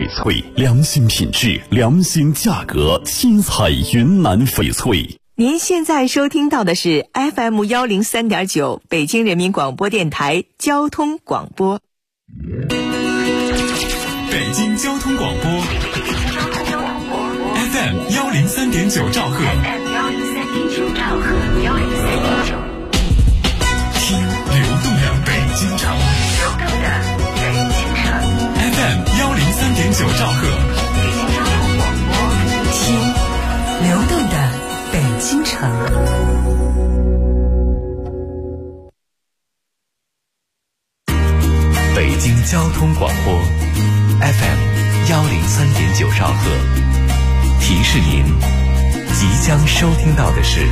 翡翠，良心品质，良心价格，新彩云南翡翠。 您现在收听到的是 FM103.9 北京人民广播电台交通广播。 北京交通广播 FM103.9 兆赫，听流动的北京城FM103.9 兆赫， 听流动的北京城。 北京交通广播 FM103.9 兆赫，提示您即将收听到的是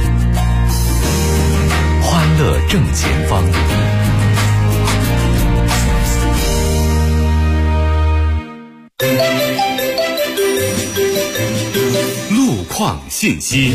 欢乐正前方。路况信息。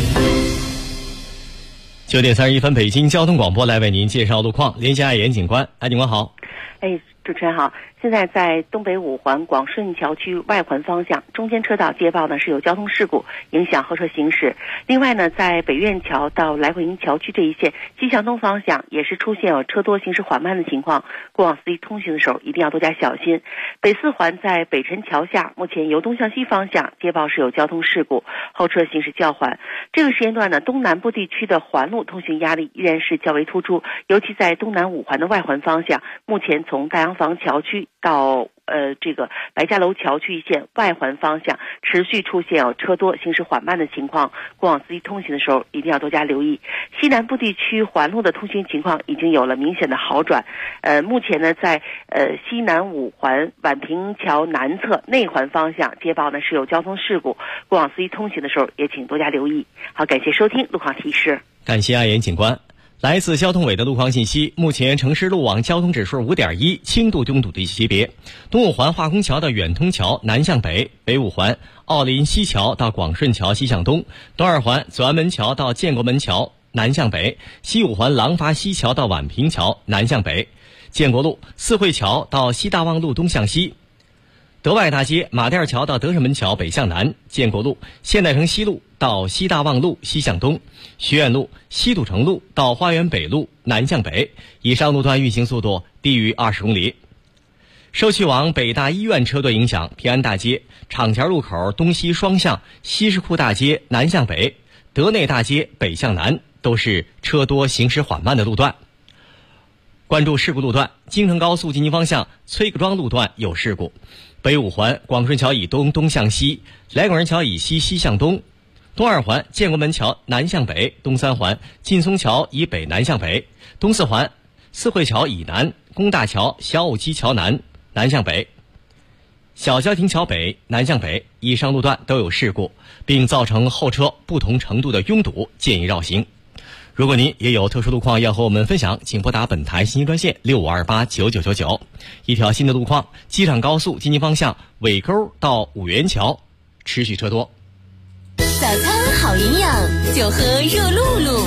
9点31分，北京交通广播来为您介绍路况。连线爱严警官，警官好。 主持人好，现在在东北五环广顺桥区外环方向中间车道接报呢是有交通事故，影响后车行驶。另外呢，在北苑桥到来回营桥区这一线西向东方向也是出现有车多行驶缓慢的情况，过往司机通行的时候一定要多加小心。北四环在北辰桥下，目前由东向西方向接报是有交通事故，后车行驶较缓。这个时间段呢，东南部地区的环路通行压力依然是较为突出，尤其在东南五环的外环方向，目前从大洋房桥区到这个白家楼桥区一线外环方向持续出现有车多行驶缓慢的情况，过往司机通行的时候一定要多加留意。西南部地区环路的通行情况已经有了明显的好转，目前呢在西南五环宛平桥南侧内环方向接报呢是有交通事故，过往司机通行的时候也请多加留意。好，感谢收听路况提示。 感谢爱严警官。来自交通委的路况信息，目前城市路网交通指数 5.1， 轻度拥堵的级别。东五环化工桥到远通桥南向北，北五环奥林西桥到广顺桥西向东，东二环左安门桥到建国门桥南向北，西五环廊坊西桥到宛平桥南向北，建国路四惠桥到西大望路东向西，德外大街马甸桥到德胜门桥北向南，建国路现代城西路到西大望路西向东，学院路西土城路到花园北路南向北，以上路段运行速度低于20公里。受去往北大医院车队影响，平安大街厂桥路口东西双向，西市库大街南向北，德内大街北向南都是车多行驶缓慢的路段。关注事故路段，京承高速进京方向崔各庄路段有事故，北五环广顺桥以东东向西，来广人桥以西西向东，东二环建国门桥南向北，东三环劲松桥以北南向北，东四环四惠桥以南，工大桥小武基桥南南向北，小交亭桥北南向北，以上路段都有事故，并造成后车不同程度的拥堵，建议绕行。如果您也有特殊路况要和我们分享，请拨打本台信息专线65289999。一条新的路况，机场高速进京方向尾沟到五元桥持续车多。 早餐好营养，就喝热露露。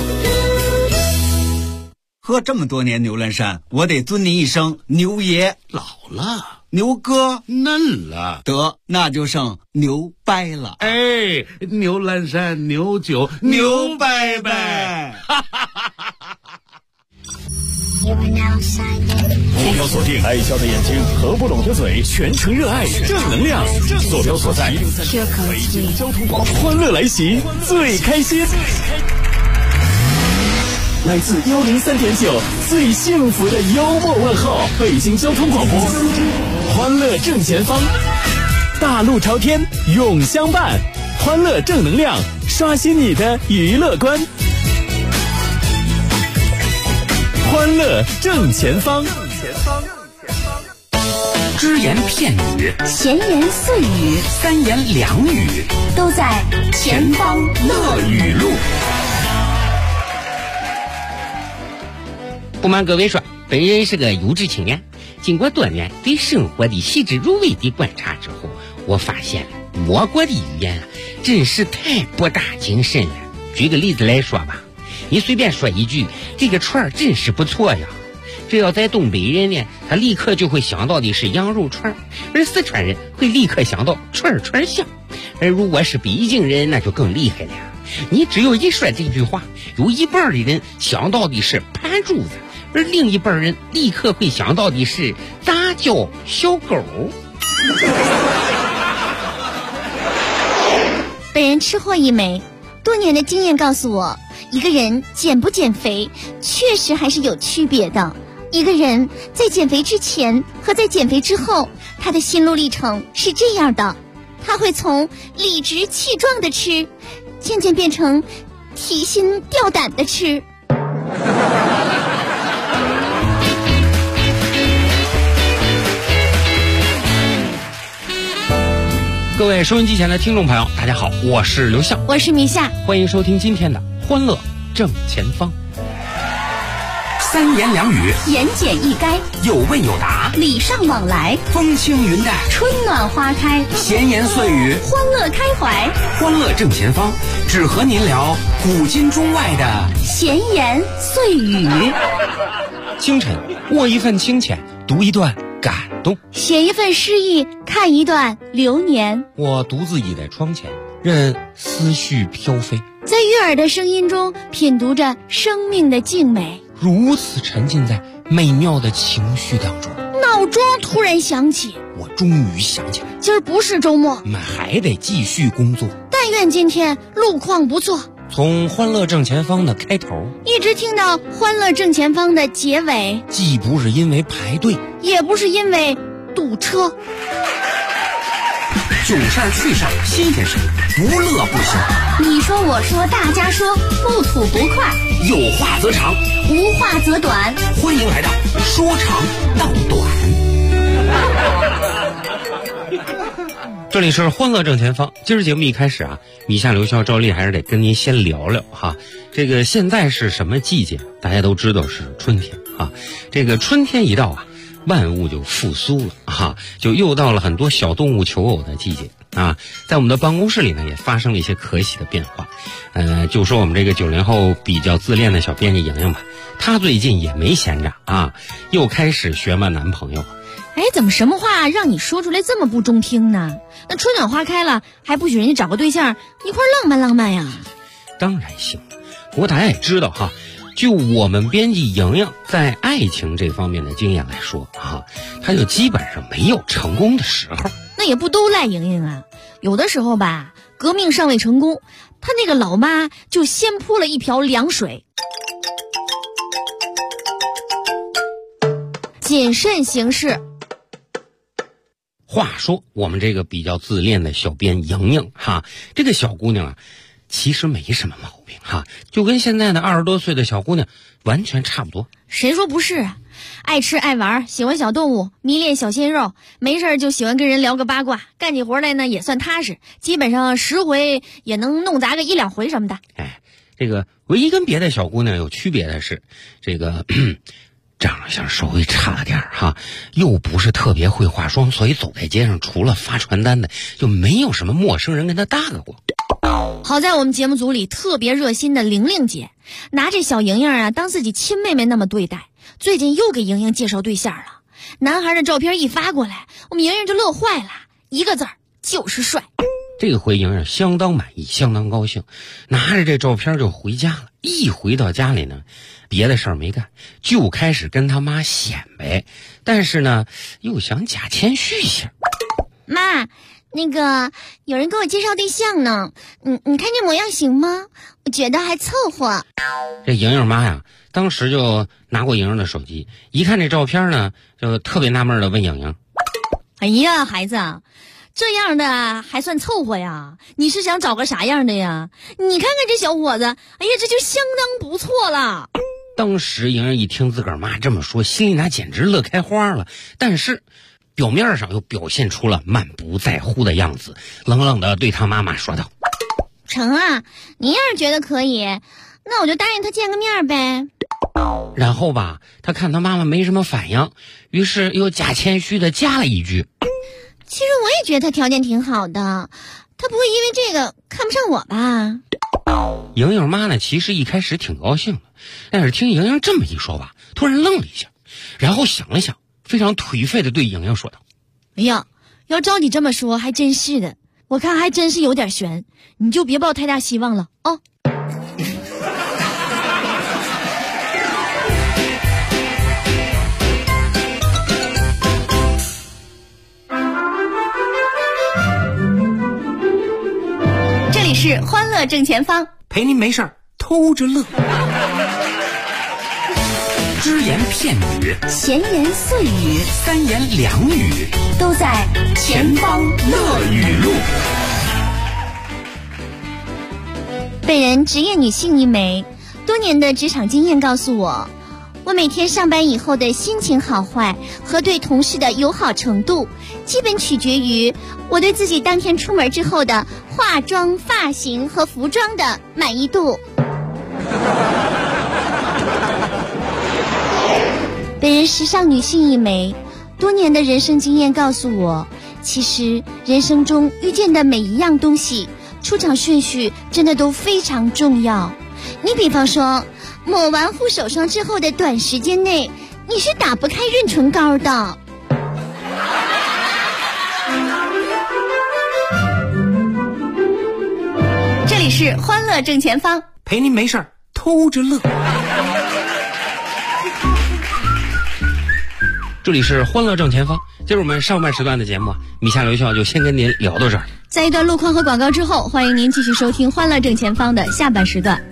喝这么多年牛栏山，我得尊您一声牛爷。 老了， 牛哥嫩了， 得那就剩牛掰了。 哎，牛栏山牛酒牛掰掰。 目标锁定爱笑的眼睛，合不拢的嘴，全程热爱正能量。坐标所在北京交通广播，欢乐来袭，最开心。来自103.9最幸福的幽默问候，北京交通广播，欢乐正前方，大路朝天永相伴，欢乐正能量，刷新你的娱乐观。欢乐正前方， 只言片语， 闲言碎语， 三言两语， 都在前方乐语录。 不瞒各位说，本人是个优质青年，经过多年对生活的细致入微的观察之后，我发现了我国的语言真是太博大精深了。举个例子来说吧，你随便说一句，这个串真是不错呀， 这要在东北人呢，他立刻就会想到的是羊肉串，而四川人会立刻想到串串香。而如果是北京人，那就更厉害了。你只有一说这句话，有一半的人想到的是盘珠子，而另一半人立刻会想到的是杂交小狗。 本人吃货一枚，多年的经验告诉我，一个人减不减肥确实还是有区别的。一个人在减肥之前和在减肥之后，他的心路历程是这样的，他会从理直气壮的吃，渐渐变成提心吊胆的吃。 各位收音机前的听众朋友，大家好，我是刘向， 我是米夏， 欢迎收听今天的欢乐正前方。 三言两语， 言简意赅， 有问有答， 礼尚往来， 风轻云淡， 春暖花开， 闲言碎语， 欢乐开怀。 欢乐正前方，只和您聊古今中外的闲言碎语。 清晨，握一份清浅，读一段感动， 写一份诗意，看一段流年。 我独自倚在窗前，任思绪飘飞， 在悦耳的声音中品读着生命的静美， 如此沉浸在美妙的情绪当中。 闹钟突然响起， 我终于想起来， 今儿不是周末， 我们还得继续工作。 但愿今天路况不错。 从欢乐正前方的开头一直听到欢乐正前方的结尾， 既不是因为排队， 也不是因为堵车。 囧事儿趣事儿新鲜事，不乐不行。 你说我说大家说，不吐不快， 有话则长， 无话则短。 欢迎来到说长道短。 这里是欢乐正前方。今儿节目一开始啊，米夏、刘笑、赵丽还是得跟您先聊聊哈。这个现在是什么季节？大家都知道是春天啊。这个春天一到啊，万物就复苏了啊，就又到了很多小动物求偶的季节啊。在我们的办公室里呢，也发生了一些可喜的变化。就说我们这个90后比较自恋的小编辑莹莹吧，她最近也没闲着啊，又开始学嘛男朋友。 哎，怎么什么话让你说出来这么不中听呢？那春暖花开了，还不许人家找个对象一块浪漫浪漫呀？ 当然行，不过大家也知道哈，就我们编辑莹莹在爱情这方面的经验来说啊，她就基本上没有成功的时候。 那也不都赖莹莹啊，有的时候吧，革命尚未成功，她那个老妈就先泼了一瓢凉水。谨慎行事。 话说我们这个比较自恋的小编莹莹哈，这个小姑娘啊，其实没什么毛病哈，就跟现在的20多岁的小姑娘完全差不多。 谁说不是啊？爱吃爱玩，喜欢小动物，迷恋小鲜肉，没事就喜欢跟人聊个八卦，干起活来呢也算踏实，基本上10回也能弄砸个1、2回什么的。 哎，这个唯一跟别的小姑娘有区别的是，这个长相稍微差了点哈，又不是特别会化妆，所以走在街上除了发传单的，就没有什么陌生人跟他搭个过。 好在我们节目组里特别热心的玲玲姐，拿这小莹莹啊当自己亲妹妹那么对待，最近又给莹莹介绍对象了。男孩的照片一发过来，我们莹莹就乐坏了，一个字儿就是帅。 这个回莹莹相当满意，相当高兴，拿着这照片就回家了。一回到家里呢，别的事儿没干，就开始跟他妈显摆，但是呢又想假谦虚一下。 妈，那个有人给我介绍对象呢，你看这模样行吗？我觉得还凑合。 这莹莹妈呀，当时就拿过莹莹的手机，一看这照片呢，就特别纳闷的问莹莹： 哎呀，孩子，这样的还算凑合呀？你是想找个啥样的呀？你看看这小伙子，哎呀，这就相当不错了。 当时莹莹一听自个儿妈这么说，心里那简直乐开花了，但是表面上又表现出了满不在乎的样子，冷冷的对他妈妈说道： 成啊，你要是觉得可以，那我就答应他见个面呗。 然后吧，他看他妈妈没什么反应，于是又假谦虚的加了一句： 其实我也觉得他条件挺好的，他不会因为这个看不上我吧？ 莹莹妈呢，其实一开始挺高兴的，但是听莹莹这么一说吧，突然愣了一下， 然后想了想，非常颓废的对莹莹说道：“ 哎呀，要照你这么说，还真是的，我看还真是有点悬，你就别抱太大希望了哦。” 这里是欢乐正前方， 陪您没事儿偷着乐。只言片语， 闲言碎语， 三言两语， 都在前方乐语录。 本人职业女性一枚，多年的职场经验告诉我，我每天上班以后的心情好坏和对同事的友好程度，基本取决于我对自己当天出门之后的化妆、发型和服装的满意度。本人时尚女性一枚，多年的人生经验告诉我，其实人生中遇见的每一样东西，出场顺序真的都非常重要。你比方说，抹完护手霜之后的短时间内，你是打不开润唇膏的。 这里是欢乐正前方， 陪您没事儿偷着乐。 这里是欢乐正前方，这是我们上半时段的节目，米夏留校就先跟您聊到这儿。 在一段路况和广告之后，欢迎您继续收听欢乐正前方的下半时段。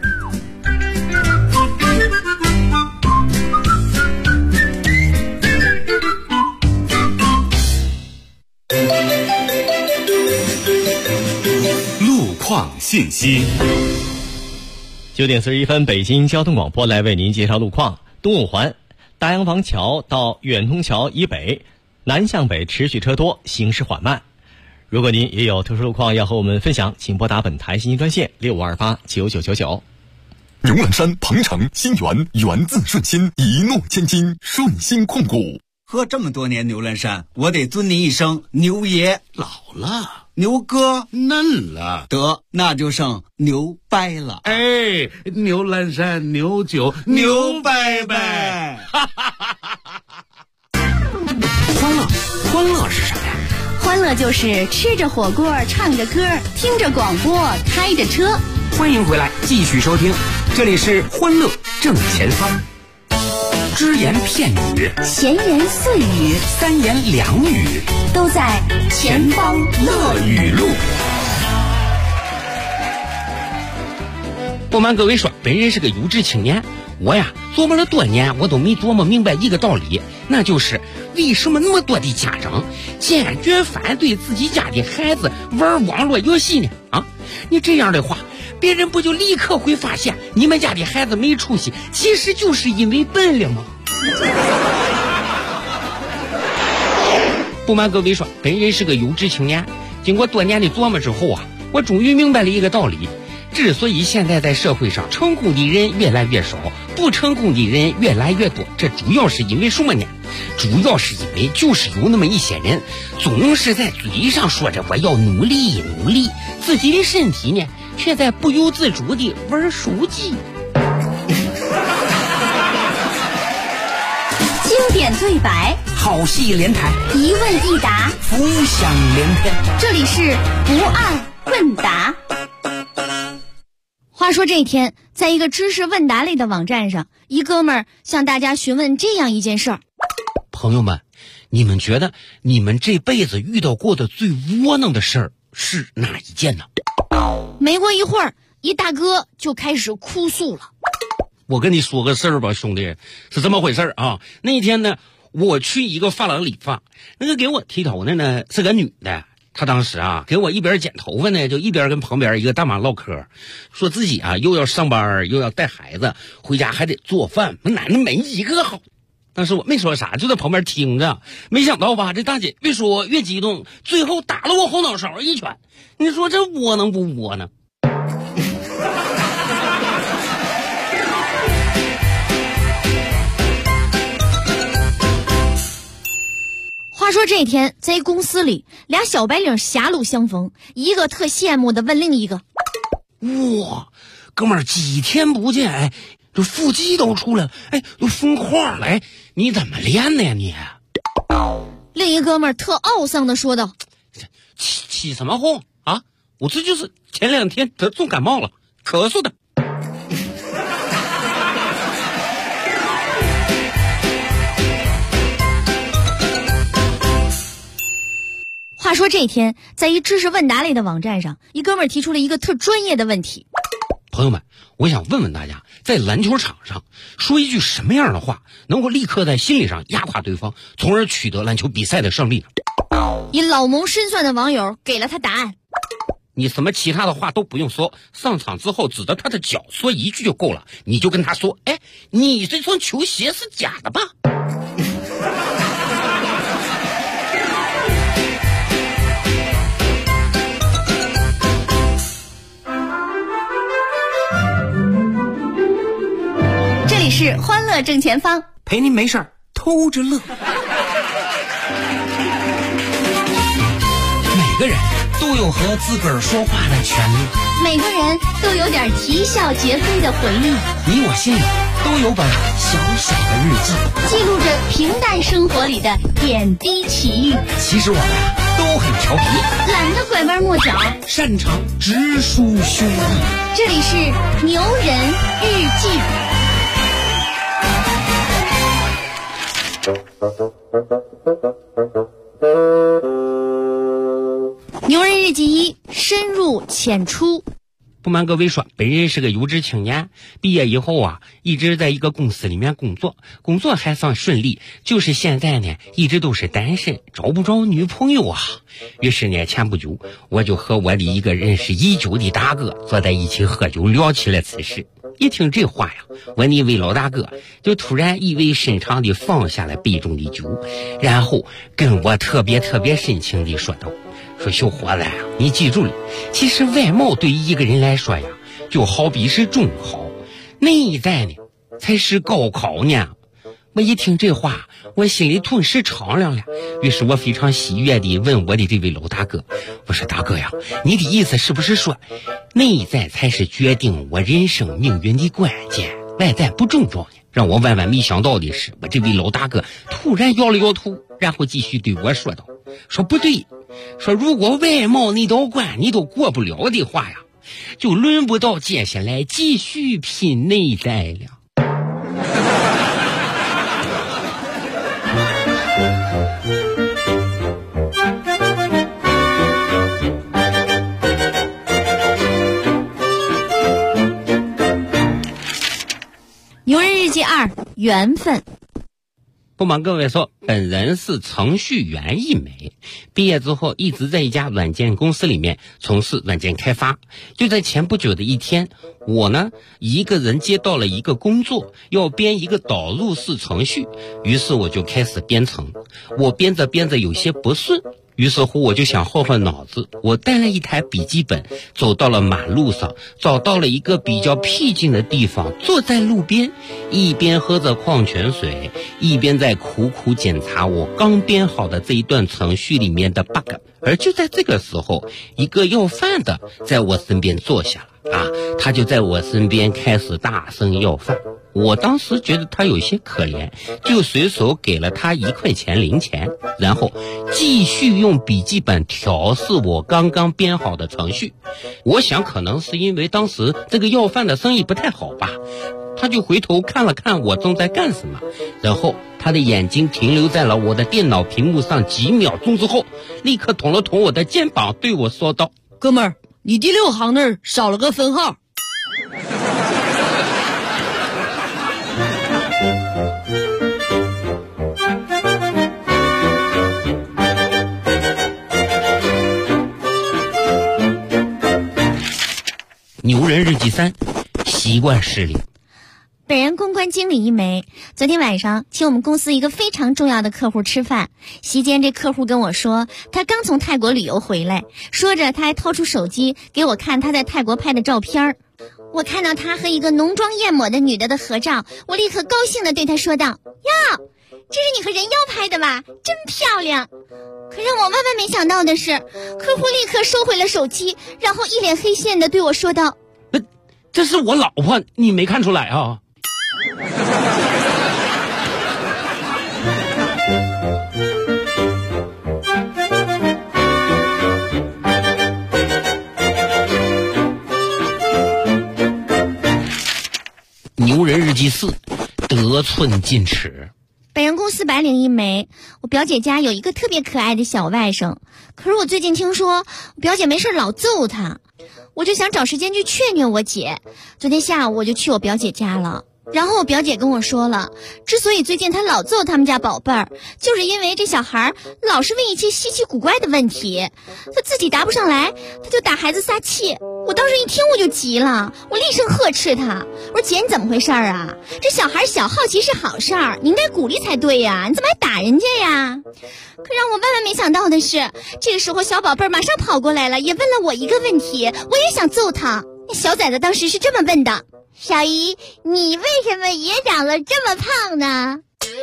路况信息。 9点41分，北京交通广播来为您介绍路况。东五环大洋房桥到远通桥以北，南向北持续车多，行驶缓慢。如果您也有特殊路况要和我们分享，请拨打本台信息专线65289999。 牛栏山、鹏城、新源，源自顺心，一诺千金，顺心控股。 喝这么多年牛栏山，我得尊您一声牛爷。 老了， 牛哥嫩了， 得那就剩牛掰了。 哎，牛栏山牛酒牛掰掰。 欢乐是什么呀？ 欢乐就是吃着火锅，唱着歌，听着广播，开着车。 欢迎回来，继续收听，这里是欢乐正前方。只言片语， 闲言碎语， 三言两语， 都在前方乐语录。 不瞒各位说，本人是个有志青年，我呀琢磨了多年，我都没琢磨明白一个道理，那就是为什么那么多的家长坚决反对自己家的孩子玩网络游戏呢？啊，你这样的话，别人不就立刻会发现你们家的孩子没出息，其实就是因为笨了吗？不瞒各位说，本人是个有志青年，经过多年的琢磨之后啊，我终于明白了一个道理，之所以现在在社会上成功的人越来越少，不成功的人越来越多，这主要是因为什么呢？主要是因为就是有那么一些人总是在嘴上说着我要努力努力，自己的身体呢却在不由自主地玩手机。 经典对白， 好戏连台， 一问一答， 浮想联翩。 这里是不二问答。 话说这一天，在一个知识问答类的网站上，一哥们儿向大家询问这样一件事儿： 朋友们，你们觉得你们这辈子遇到过的最窝囊的事儿是哪一件呢？ 没过一会儿，一大哥就开始哭诉了。 我跟你说个事儿吧，兄弟，是这么回事啊。那天呢，我去一个发廊理发，那个给我剃头的呢是个女的，她当时啊给我一边剪头发呢，就一边跟旁边一个大妈唠嗑，说自己啊又要上班又要带孩子，回家还得做饭，那男的没一个好。当时我没说啥，就在旁边听着，没想到吧，这大姐越说越激动，最后打了我后脑勺一拳。你说这窝囊不窝囊？ 话说这天，在公司里，俩小白领狭路相逢，一个特羡慕的问另一个： 哇，哥们儿几天不见，哎， 这腹肌都出来了，哎，都分块了，哎，你怎么练的呀你？ 另一哥们儿特懊丧地说道： 起什么哄啊？我这就是前2天得重感冒了，咳嗽的。 话说这天，在一知识问答类的网站上，一哥们儿提出了一个特专业的问题。 朋友们，我想问问大家，在篮球场上说一句什么样的话能够立刻在心理上压垮对方，从而取得篮球比赛的胜利呢？ 一老谋深算的网友给了他答案： 你什么其他的话都不用说，上场之后指着他的脚说一句就够了，你就跟他说，哎，你这双球鞋是假的吧？ 这里是欢乐正前方， 陪您没事儿偷着乐。每个人都有和自个儿说话的权利， 每个人都有点啼笑皆非的回忆。 你我心里都有本小小的日记， 记录着平淡生活里的点滴奇遇。 其实我们都很调皮， 懒得拐弯抹角， 擅长直抒胸臆。 这里是牛人日记。牛人日记1：深入浅出。 不瞒各位说，本人是个有志青年，毕业以后啊，一直在一个公司里面工作还算顺利，就是现在呢，一直都是单身，找不着女朋友啊。于是呢，前不久我就和我的一个认识已久的大哥坐在一起喝酒，聊起了此事。一听这话呀，我那位老大哥就突然意味深长地放下了杯中的酒，然后跟我特别深情地说道：说小伙子呀，你记住了，其实外貌对于一个人来说呀，就好比是中考，内在呢才是高考呢。我一听这话，我心里顿时敞亮了。于是我非常喜悦地问我的这位老大哥，我说大哥呀，你的意思是不是说内在才是决定我人生命运的关键，外在不重要呢？让我万万没想到的是，我这位老大哥突然摇了摇头，然后继续对我说道，说不对，说如果外貌那道关你都过不了的话呀，就轮不到接下来继续拼内在了。 牛人日记2：缘分。 不瞒各位说，本人是程序员一枚，毕业之后一直在一家软件公司里面从事软件开发。就在前不久的一天，我呢一个人接到了一个工作，要编一个导入式程序，于是我就开始编程。我编着有些不顺，于是乎我就想耗耗脑子，我带了一台笔记本，走到了马路上，找到了一个比较僻静的地方，坐在路边，一边喝着矿泉水，一边在苦苦检查我刚编好的这一段程序里面的 bug。 而就在这个时候，一个要饭的在我身边坐下了他就在我身边开始大声要饭。我当时觉得他有些可怜，就随手给了他1块钱零钱，然后继续用笔记本调试我刚刚编好的程序。我想可能是因为当时这个要饭的生意不太好吧，他就回头看了看我正在干什么，然后他的眼睛停留在了我的电脑屏幕上几秒钟之后，立刻捅了捅我的肩膀，对我说道： 哥们儿，你第6行那儿少了个分号。 牛人日记3：习惯失灵。 本人公关经理一枚，昨天晚上请我们公司一个非常重要的客户吃饭，席间这客户跟我说他刚从泰国旅游回来，说着他还掏出手机给我看他在泰国拍的照片。我看到他和一个浓妆艳抹的女的合照，我立刻高兴地对他说道：哟，这是你和人妖拍的吧，真漂亮。可让我万万没想到的是，客户立刻收回了手机，然后一脸黑线地对我说道： 这是我老婆，你没看出来啊？ 牛人日记4，得寸进尺。 本人公司白领一枚，我表姐家有一个特别可爱的小外甥，可是我最近听说我表姐没事老揍他，我就想找时间去劝劝我姐。昨天下午我就去我表姐家了，然后我表姐跟我说了，之所以最近她老揍他们家宝贝儿，就是因为这小孩老是问一些稀奇古怪的问题，他自己答不上来，他就打孩子撒气。我当时一听我就急了，我厉声呵斥他，我说姐你怎么回事啊？这小孩小好奇是好事儿，你应该鼓励才对呀，你怎么还打人家呀？可让我万万没想到的是，这个时候小宝贝儿马上跑过来了，也问了我一个问题，我也想揍他。小崽子当时是这么问的：小姨，你为什么也长了这么胖呢？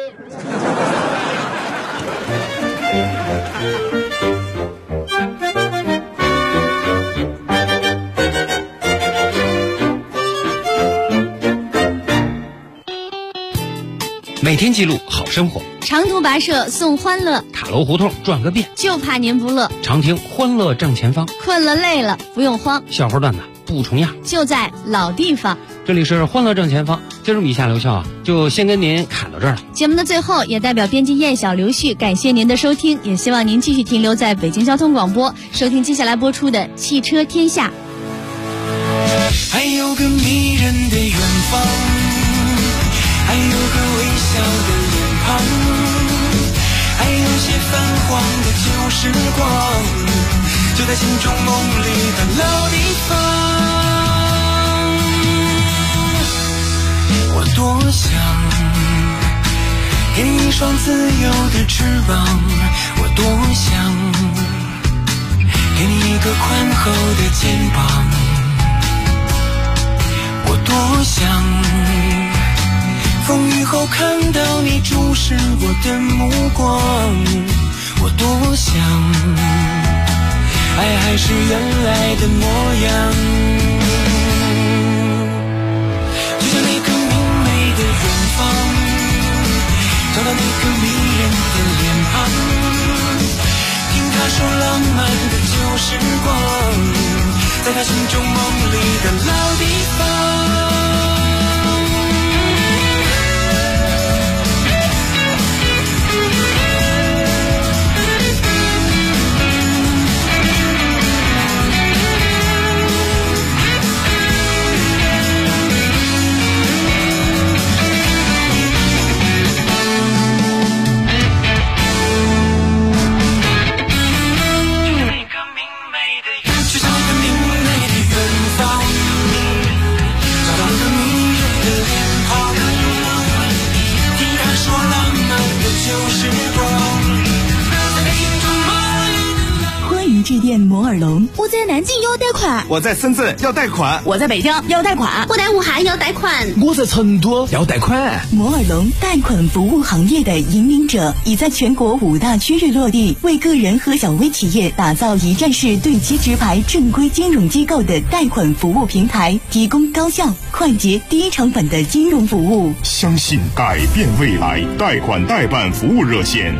每天记录好生活， 长途跋涉送欢乐， 塔楼胡同转个遍， 就怕您不乐。 常听欢乐正前方， 困了累了不用慌， 笑话段子不重样， 就在老地方。 这里是欢乐正前方，今儿米夏刘笑啊，就先跟您侃到这儿了。 节目的最后，也代表编辑燕小刘旭感谢您的收听，也希望您继续停留在北京交通广播，收听接下来播出的《汽车天下》。 还有个迷人的远方，还有个微笑的脸庞，还有些泛黄的旧时光，就在心中梦里的老地方。我多想给你一双自由的翅膀，我多想给你一个宽厚的肩膀，我多想风雨后看到你注视我的目光，我多想爱还是原来的模样，就像那个明媚的远方，找到那个迷人的脸庞，听他说浪漫的旧时光，在他心中梦里的老地方。 致电摩尔龙， 我在南京要贷款， 我在深圳要贷款， 我在北京要贷款， 我在武汉要贷款， 我在成都要贷款。 摩尔龙贷款服务行业的引领者，已在全国5大区域落地，为个人和小微企业打造一站式对接直排正规金融机构的贷款服务平台，提供高效、快捷、低成本的金融服务。 相信改变未来，贷款代办服务热线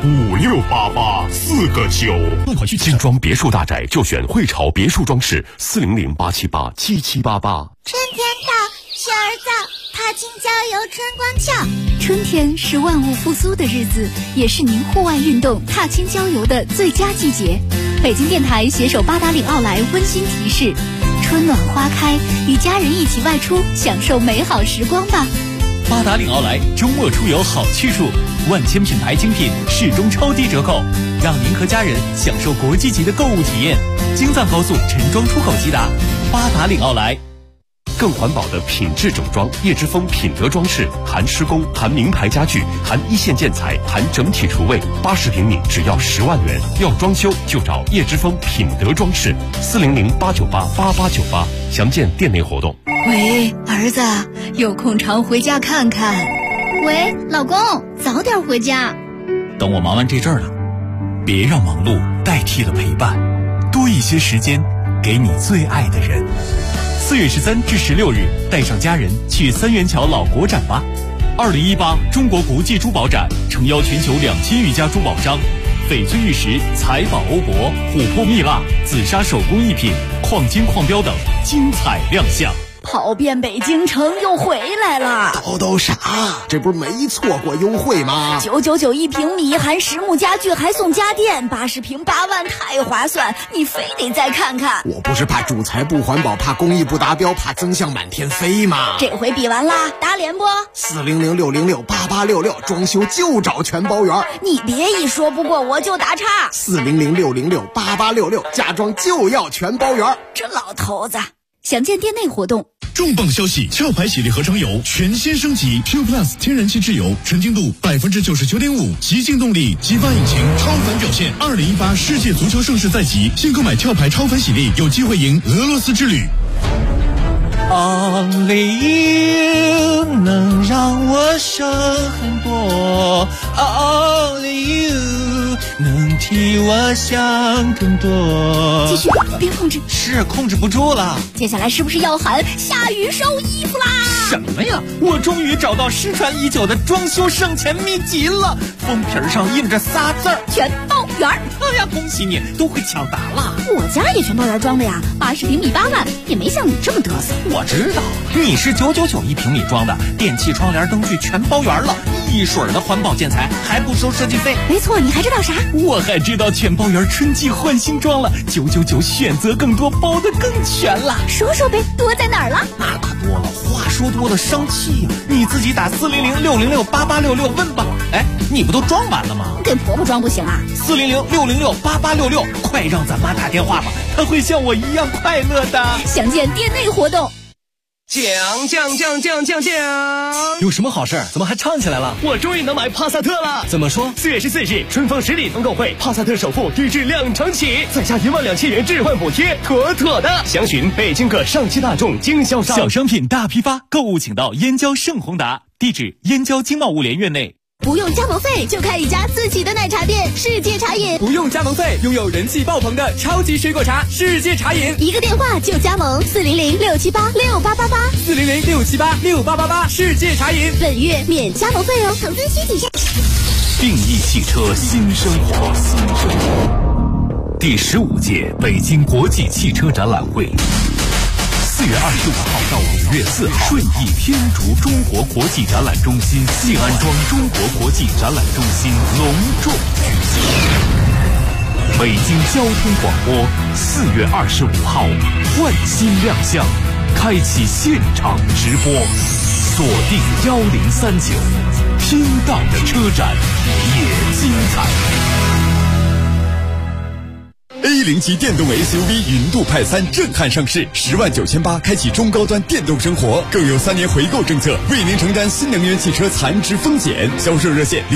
5688-4个9。贷款需精装别墅大宅就选汇潮别墅装饰400-878-7788。 春天到，雪儿早，踏青郊游春光俏。 春天是万物复苏的日子，也是您户外运动、踏青郊游的最佳季节。北京电台携手八达岭奥莱温馨提示：春暖花开，与家人一起外出，享受美好时光吧。 八达岭奥莱周末出游好去处，万千品牌精品始终超低折扣，让您和家人享受国际级的购物体验。京藏高速陈庄出口即达，八达岭奥莱。 更环保的品质整装，叶之峰品德装饰，含施工，含名牌家具，含一线建材，含整体厨卫，80平米只要10万元。要装修就找叶之峰品德装饰，400-898-8898，详见店内活动。 喂，儿子，有空常回家看看。 喂，老公，早点回家。 等我忙完这阵儿了，别让忙碌代替了陪伴，多一些时间给你最爱的人。4月13至16日，带上家人去三元桥老国展吧。2018中国国际珠宝展诚邀全球2000余家珠宝商，翡翠玉石、财宝欧泊、琥珀蜜蜡、紫砂手工艺品、矿金矿标等精彩亮相。 跑遍北京城又回来了。 叨啥？这不是没错过优惠吗 ？999一平米，含实木家具还送家电，80平8万，太划算！你非得再看看。 我不是怕主材不环保，怕工艺不达标，怕增项满天飞吗？ 这回比完啦，打脸不？400-606-8866，装修就找全包圆。你别一说不过我就打岔。 400-606-8866，家装就要全包圆。 这老头子。详见店内活动。 重磅消息！壳牌系列合成油全新升级 Q Plus 天然气质油，纯净度99.5%，极净动力，激发引擎，超凡表现。2018世界足球盛世在即，新购买壳牌超凡喜力，有机会赢俄罗斯之旅。 Only you 能让我省很多 ，Only you 能替我想更多。 继续，别控制。 是控制不住了。 接下来是不是要喊下雨收衣服啦？ 什么呀？我终于找到失传已久的装修省钱秘籍了，封皮上印着仨字儿： 全包圆。 哎呀，恭喜你，都会抢答了。 我家也全包圆装的呀，80平米8万，也没像你这么嘚瑟。 我知道，你是999一平米装的，电器、窗帘、灯具全包圆了，一水的环保建材，还不收设计费。 没错，你还知道啥？ 我还知道全包圆春季换新装了，999选择更多，包得更全了。 说说呗，多在哪儿了？ 那可多了，话说多了伤气呀。你自己打400-606-8866问吧。哎，你不都装完了吗？ 给婆婆装不行啊 ？400-606-8866，快让咱妈打电话吧，她会像我一样快乐的。 详见店内活动。 奖！ 有什么好事？怎么还唱起来了？我终于能买帕萨特了！怎么说？4月14日，春风10里团购会，帕萨特首付低至2成起，再加12000元置换补贴，妥妥的！详询北京各上汽大众经销商。 小商品大批发，购物请到燕郊盛宏达，地址燕郊经贸物联院内。 不用加盟费就开一家自己的奶茶店，世界茶饮。 不用加盟费，拥有人气爆棚的超级水果茶，世界茶饮。 一个电话就加盟，400-678-6888，400-678-6888， 世界茶饮。 本月免加盟费哦，成分需体现。 定义汽车新生活，第15届北京国际汽车展览会。4月25号到5月4号，顺义天竺中国国际展览中心、信安庄中国国际展览中心隆重举行。北京交通广播4月25号换新亮相，开启现场直播，锁定1039，听到的车展也精彩。 A0级电动 SUV 云度派3震撼上市，10.98万开启中高端电动生活，更有3年回购政策，为您承担新能源汽车残值风险。销售热线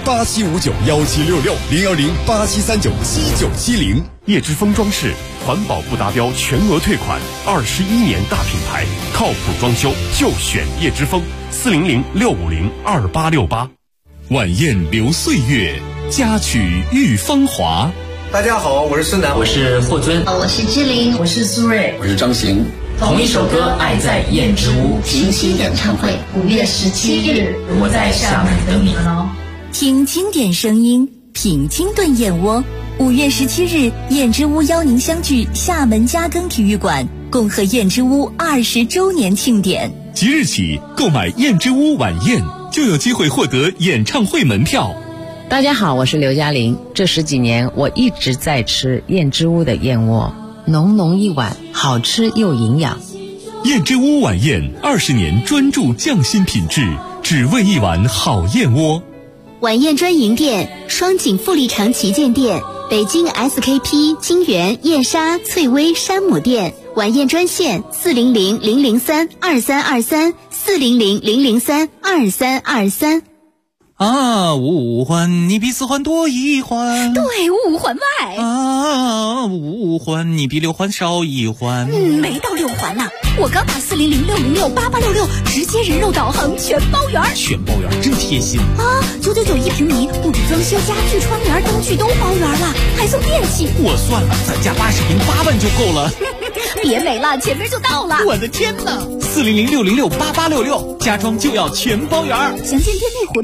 010-8759-1766，010-8739-7970。 叶之峰装饰，环保不达标全额退款，21年大品牌，靠谱装修就选叶之峰。400-650-2868。 晚宴留岁月，佳曲遇芳华。 大家好，我是孙楠， 我是霍尊， 我是志玲， 我是苏芮， 我是张行。 同一首歌《爱在燕之屋》 平行演唱会 5月17日，我在厦门等你们哦。 听经典声音，品清炖燕窝。5月17日，燕之屋邀您相聚厦门嘉庚体育馆，共贺燕之屋20周年庆典。 即日起购买燕之屋晚宴，就有机会获得演唱会门票。 大家好，我是刘嘉玲。这10几年，我一直在吃燕之屋的燕窝，浓浓一碗，好吃又营养。 燕之屋晚宴20年专注匠心品质，只为一碗好燕窝。 晚宴专营店：双井富力城旗舰店、北京 SKP 金源燕莎翠微山姆店。晚宴专线400-003-2323，400-003-2323。 啊，五环你比4环多1环， 对，5环外。 啊，5环你比6环少1环。 没到6环呢。我刚打400-606-8866，直接人肉导航全包圆。 全包圆真贴心啊！999一平米，不止装修、家具、窗帘、灯具都包圆了，还送电器。 我算了，咱家80平8万就够了。 别美了，前面就到了。 我的天哪！400-606-8866，家装就要全包圆。 详见店内活动。